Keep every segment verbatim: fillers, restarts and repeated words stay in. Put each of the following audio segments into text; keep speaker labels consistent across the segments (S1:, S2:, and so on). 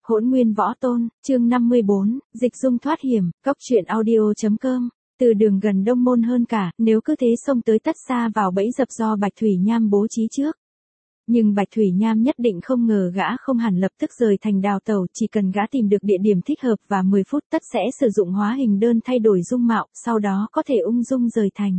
S1: Hỗn Nguyên Võ Tôn, chương năm mươi bốn, Dịch Dung thoát hiểm, Cốc Truyện Audio.com. Từ đường gần Đông Môn hơn cả, nếu cứ thế xông tới tất xa vào bẫy dập do Bạch Thủy Nham bố trí trước. Nhưng Bạch Thủy Nham nhất định không ngờ gã không hẳn lập tức rời thành đào tẩu, chỉ cần gã tìm được địa điểm thích hợp và mười phút tất sẽ sử dụng hóa hình đơn thay đổi dung mạo, sau đó có thể ung dung rời thành.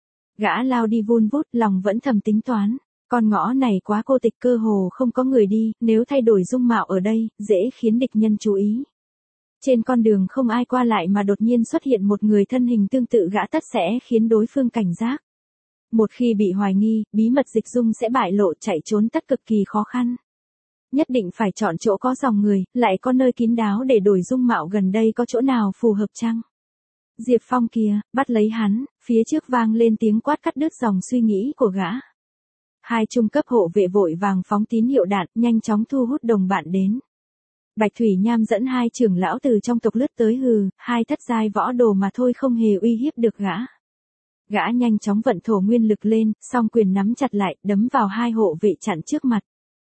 S1: Gã lao đi vun vút, lòng vẫn thầm tính toán. Con ngõ này quá cô tịch, cơ hồ không có người đi, nếu thay đổi dung mạo ở đây, dễ khiến địch nhân chú ý. Trên con đường không ai qua lại mà đột nhiên xuất hiện một người thân hình tương tự gã tất sẽ khiến đối phương cảnh giác. Một khi bị hoài nghi, bí mật Dịch Dung sẽ bại lộ, chạy trốn tất cực kỳ khó khăn. Nhất định phải chọn chỗ có dòng người, lại có nơi kín đáo để đổi dung mạo, gần đây có chỗ nào phù hợp chăng? Diệp Phong kìa, bắt lấy hắn, phía trước vang lên tiếng quát cắt đứt dòng suy nghĩ của gã. Hai trung cấp hộ vệ vội vàng phóng tín hiệu đạn, nhanh chóng thu hút đồng bạn đến. Bạch Thủy Nham dẫn hai trưởng lão từ trong tộc lướt tới, hừ, hai thất giai võ đồ mà thôi không hề uy hiếp được gã. Gã nhanh chóng vận thổ nguyên lực lên, song quyền nắm chặt lại, đấm vào hai hộ vệ chặn trước mặt.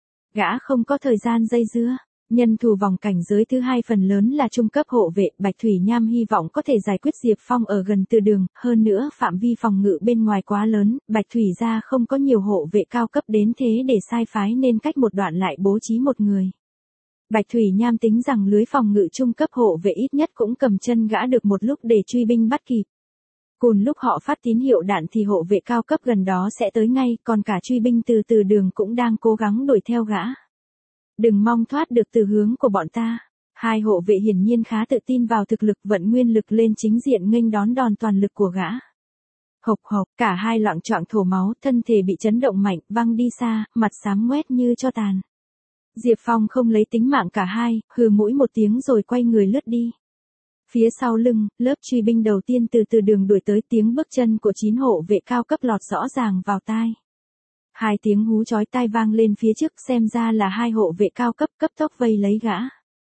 S1: Gã không có thời gian dây dưa. Nhân thù vòng cảnh giới thứ hai phần lớn là trung cấp hộ vệ, Bạch Thủy Nham hy vọng có thể giải quyết Diệp Phong ở gần từ đường, hơn nữa phạm vi phòng ngự bên ngoài quá lớn, Bạch Thủy gia không có nhiều hộ vệ cao cấp đến thế để sai phái nên cách một đoạn lại bố trí một người. Bạch Thủy Nham tính rằng lưới phòng ngự trung cấp hộ vệ ít nhất cũng cầm chân gã được một lúc để truy binh bắt kịp. Cùng lúc họ phát tín hiệu đạn thì hộ vệ cao cấp gần đó sẽ tới ngay, còn cả truy binh từ từ đường cũng đang cố gắng đuổi theo gã. Đừng mong thoát được từ hướng của bọn ta. Hai hộ vệ hiển nhiên khá tự tin vào thực lực, vận nguyên lực lên chính diện nghênh đón đòn toàn lực của gã. Hộc hộc, cả hai loạng choạng thổ máu, thân thể bị chấn động mạnh, văng đi xa, mặt xám ngoét như cho tàn. Diệp Phong không lấy tính mạng cả hai, hừ mũi một tiếng rồi quay người lướt đi. Phía sau lưng, lớp truy binh đầu tiên từ từ đường đuổi tới, tiếng bước chân của chín hộ vệ cao cấp lọt rõ ràng vào tai. Hai tiếng hú chói tai vang lên phía trước, xem ra là hai hộ vệ cao cấp cấp tốc vây lấy gã.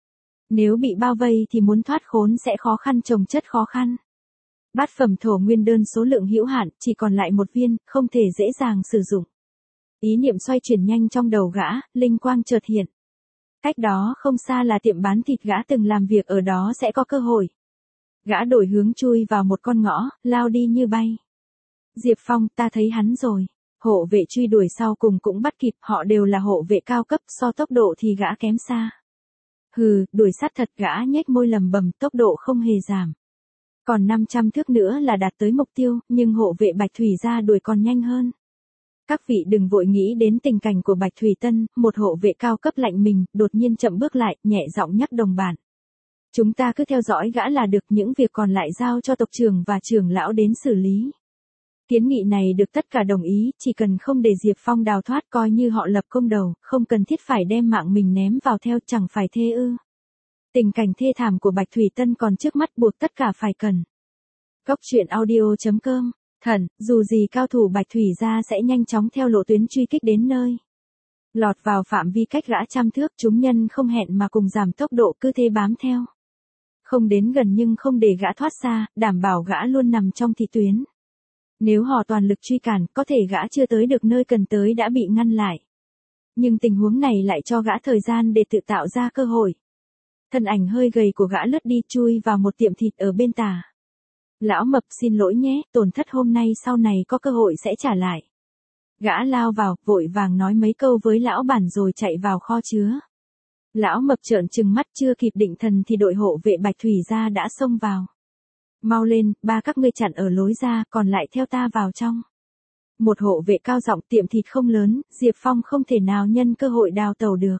S1: Nếu bị bao vây thì muốn thoát khốn sẽ khó khăn chồng chất khó khăn. Bát phẩm thổ nguyên đơn số lượng hữu hạn, chỉ còn lại một viên, không thể dễ dàng sử dụng. Ý niệm xoay chuyển nhanh trong đầu gã, linh quang chợt hiện. Cách đó không xa là tiệm bán thịt, gã từng làm việc ở đó sẽ có cơ hội. Gã đổi hướng chui vào một con ngõ, lao đi như bay. Diệp Phong, ta thấy hắn rồi. Hộ vệ truy đuổi sau cùng cũng bắt kịp, họ đều là hộ vệ cao cấp, so tốc độ thì gã kém xa. Hừ, đuổi sát thật, gã nhếch môi lầm bầm, tốc độ không hề giảm. Còn năm trăm thước nữa là đạt tới mục tiêu, nhưng hộ vệ Bạch Thủy gia đuổi còn nhanh hơn. Các vị đừng vội nghĩ đến tình cảnh của Bạch Thủy Tân, một hộ vệ cao cấp lạnh mình, đột nhiên chậm bước lại, nhẹ giọng nhắc đồng bạn. Chúng ta cứ theo dõi gã là được, những việc còn lại giao cho tộc trưởng và trưởng lão đến xử lý. Kiến nghị này được tất cả đồng ý, chỉ cần không để Diệp Phong đào thoát coi như họ lập công đầu, không cần thiết phải đem mạng mình ném vào theo, chẳng phải thê ư. Tình cảnh thê thảm của Bạch Thủy Tân còn trước mắt, buộc tất cả phải cần. Cốc Truyện Audio.com. Thần, dù gì cao thủ Bạch Thủy gia sẽ nhanh chóng theo lộ tuyến truy kích đến nơi. Lọt vào phạm vi cách gã trăm thước, chúng nhân không hẹn mà cùng giảm tốc độ, cứ thế bám theo. Không đến gần nhưng không để gã thoát xa, đảm bảo gã luôn nằm trong thị tuyến. Nếu họ toàn lực truy cản, có thể gã chưa tới được nơi cần tới đã bị ngăn lại. Nhưng tình huống này lại cho gã thời gian để tự tạo ra cơ hội. Thân ảnh hơi gầy của gã lướt đi, chui vào một tiệm thịt ở bên tả. Lão Mập, xin lỗi nhé, tổn thất hôm nay sau này có cơ hội sẽ trả lại. Gã lao vào, vội vàng nói mấy câu với lão bản rồi chạy vào kho chứa. Lão Mập trợn trừng mắt, chưa kịp định thần thì đội hộ vệ Bạch Thủy gia đã xông vào. Mau lên, ba các ngươi chặn ở lối ra, còn lại theo ta vào trong. Một hộ vệ cao giọng, tiệm thịt không lớn, Diệp Phong không thể nào nhân cơ hội đào tẩu được.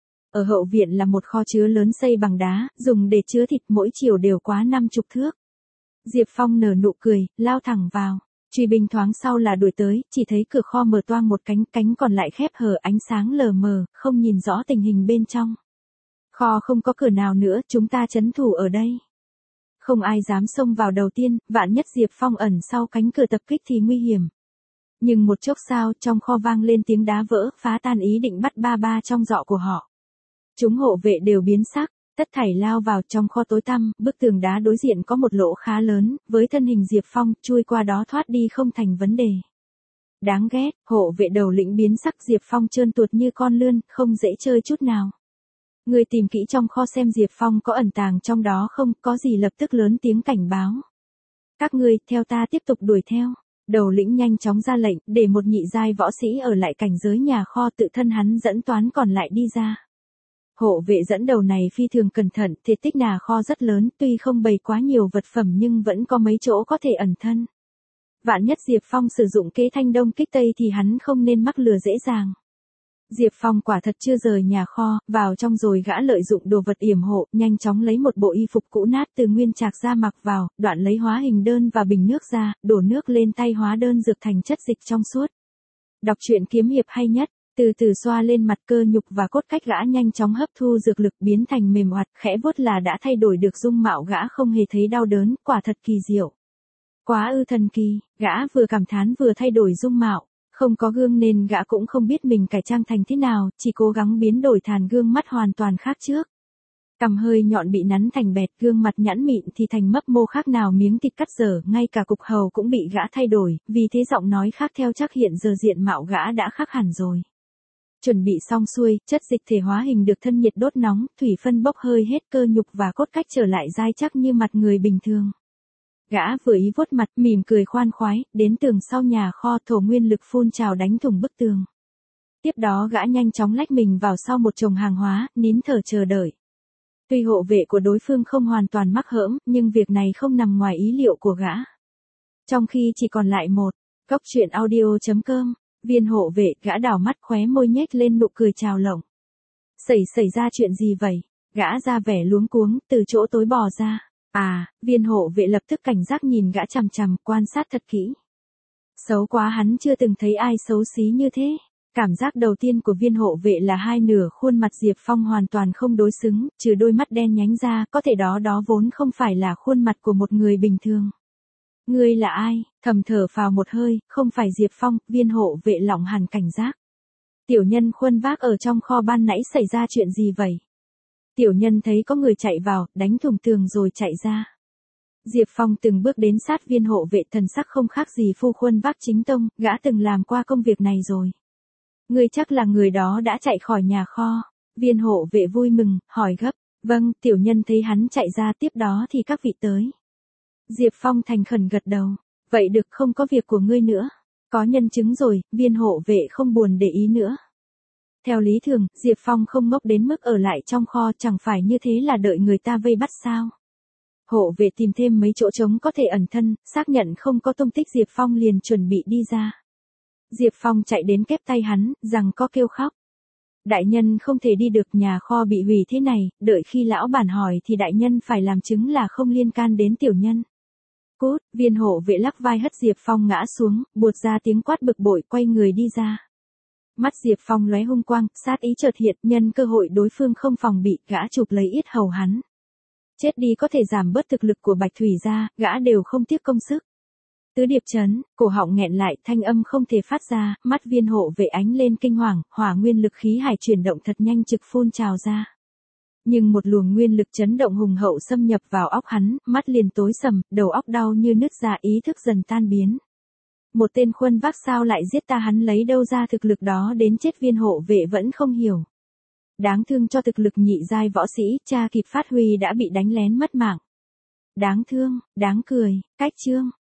S1: Ở hậu viện là một kho chứa lớn xây bằng đá, dùng để chứa thịt, mỗi chiều đều quá năm chục thước. Diệp Phong nở nụ cười, lao thẳng vào. Truy binh thoáng sau là đuổi tới, chỉ thấy cửa kho mở toang một cánh, cánh còn lại khép hờ, ánh sáng lờ mờ, không nhìn rõ tình hình bên trong. Kho không có cửa nào nữa, chúng ta trấn thủ ở đây. Không ai dám xông vào đầu tiên, vạn nhất Diệp Phong ẩn sau cánh cửa tập kích thì nguy hiểm. Nhưng một chốc sau, trong kho vang lên tiếng đá vỡ, phá tan ý định bắt ba ba trong dọ của họ. Chúng hộ vệ đều biến sắc, tất thảy lao vào trong kho tối tăm, bức tường đá đối diện có một lỗ khá lớn, với thân hình Diệp Phong, chui qua đó thoát đi không thành vấn đề. Đáng ghét, hộ vệ đầu lĩnh biến sắc, Diệp Phong trơn tuột như con lươn, không dễ chơi chút nào. Người tìm kỹ trong kho xem Diệp Phong có ẩn tàng trong đó không, có gì lập tức lớn tiếng cảnh báo. Các ngươi, theo ta tiếp tục đuổi theo. Đầu lĩnh nhanh chóng ra lệnh, để một nhị giai võ sĩ ở lại cảnh giới nhà kho, tự thân hắn dẫn toán còn lại đi ra. Hộ vệ dẫn đầu này phi thường cẩn thận, thể tích nhà kho rất lớn, tuy không bày quá nhiều vật phẩm nhưng vẫn có mấy chỗ có thể ẩn thân. Vạn nhất Diệp Phong sử dụng kế thanh đông kích tây thì hắn không nên mắc lừa dễ dàng. Diệp Phong quả thật chưa rời nhà kho, vào trong rồi gã lợi dụng đồ vật yểm hộ, nhanh chóng lấy một bộ y phục cũ nát từ nguyên trạc ra mặc vào, đoạn lấy hóa hình đơn và bình nước ra, đổ nước lên tay hóa đơn dược thành chất dịch trong suốt. Đọc truyện kiếm hiệp hay nhất, từ từ xoa lên mặt cơ nhục và cốt cách gã nhanh chóng hấp thu dược lực biến thành mềm oặt, khẽ vuốt là đã thay đổi được dung mạo gã không hề thấy đau đớn, quả thật kỳ diệu. Quá ư thần kỳ, gã vừa cảm thán vừa thay đổi dung mạo. Không có gương nên gã cũng không biết mình cải trang thành thế nào, chỉ cố gắng biến đổi thành gương mắt hoàn toàn khác trước. Cằm hơi nhọn bị nắn thành bẹt, gương mặt nhẵn mịn thì thành mấp mô khác nào miếng thịt cắt dở, ngay cả cục hầu cũng bị gã thay đổi, vì thế giọng nói khác theo chắc hiện giờ diện mạo gã đã khác hẳn rồi. Chuẩn bị xong xuôi, chất dịch thể hóa hình được thân nhiệt đốt nóng, thủy phân bốc hơi hết, cơ nhục và cốt cách trở lại dai chắc như mặt người bình thường. Gã vừa ý vuốt mặt, mỉm cười khoan khoái, đến tường sau nhà kho, thổ nguyên lực phun trào đánh thủng bức tường. Tiếp đó gã nhanh chóng lách mình vào sau một chồng hàng hóa, nín thở chờ đợi. Tuy hộ vệ của đối phương không hoàn toàn mắc hỡm, nhưng việc này không nằm ngoài ý liệu của gã. Trong khi chỉ còn lại một, Cốc truyện audio chấm com, viên hộ vệ, gã đảo mắt khóe môi nhếch lên nụ cười trào lộng. Xảy xảy ra chuyện gì vậy? Gã ra vẻ luống cuống, từ chỗ tối bò ra. À, viên hộ vệ lập tức cảnh giác nhìn gã chằm chằm, quan sát thật kỹ. Xấu quá, hắn chưa từng thấy ai xấu xí như thế. Cảm giác đầu tiên của viên hộ vệ là hai nửa khuôn mặt Diệp Phong hoàn toàn không đối xứng, trừ đôi mắt đen nhánh ra, có thể đó đó vốn không phải là khuôn mặt của một người bình thường. Ngươi là ai? Thầm thở phào một hơi, không phải Diệp Phong, viên hộ vệ lỏng hẳn cảnh giác. Tiểu nhân khuân vác ở trong kho, ban nãy xảy ra chuyện gì vậy? Tiểu nhân thấy có người chạy vào, đánh thủng tường rồi chạy ra. Diệp Phong từng bước đến sát viên hộ vệ, thần sắc không khác gì phu khuân vác chính tông, gã từng làm qua công việc này rồi. Ngươi chắc là người đó đã chạy khỏi nhà kho. Viên hộ vệ vui mừng, hỏi gấp. Vâng, tiểu nhân thấy hắn chạy ra, tiếp đó thì các vị tới. Diệp Phong thành khẩn gật đầu. Vậy được, không có việc của ngươi nữa. Có nhân chứng rồi, viên hộ vệ không buồn để ý nữa. Theo lý thường, Diệp Phong không ngốc đến mức ở lại trong kho, chẳng phải như thế là đợi người ta vây bắt sao. Hộ vệ tìm thêm mấy chỗ trống có thể ẩn thân, xác nhận không có tung tích Diệp Phong liền chuẩn bị đi ra. Diệp Phong chạy đến kép tay hắn, rằng có kêu khóc. Đại nhân không thể đi được, nhà kho bị hủy thế này, đợi khi lão bản hỏi thì đại nhân phải làm chứng là không liên can đến tiểu nhân. Cút, viên hộ vệ lắc vai hất Diệp Phong ngã xuống, buột ra tiếng quát bực bội, quay người đi ra. Mắt Diệp Phong lóe hung quang, sát ý chợt hiện, nhân cơ hội đối phương không phòng bị, gã chụp lấy yết hầu hắn. Chết đi có thể giảm bớt thực lực của Bạch Thủy ra, gã đều không tiếc công sức. Tứ điệp chấn, cổ họng nghẹn lại, thanh âm không thể phát ra, mắt viên hộ vệ ánh lên kinh hoàng, hỏa nguyên lực khí hải chuyển động thật nhanh trực phun trào ra. Nhưng một luồng nguyên lực chấn động hùng hậu xâm nhập vào óc hắn, mắt liền tối sầm, đầu óc đau như nứt ra, ý thức dần tan biến. Một tên khuân vác sao lại giết ta, hắn lấy đâu ra thực lực đó đến chết, viên hộ vệ vẫn không hiểu. Đáng thương cho thực lực nhị giai võ sĩ, cha kịp phát huy đã bị đánh lén mất mạng. Đáng thương, đáng cười, cách chương.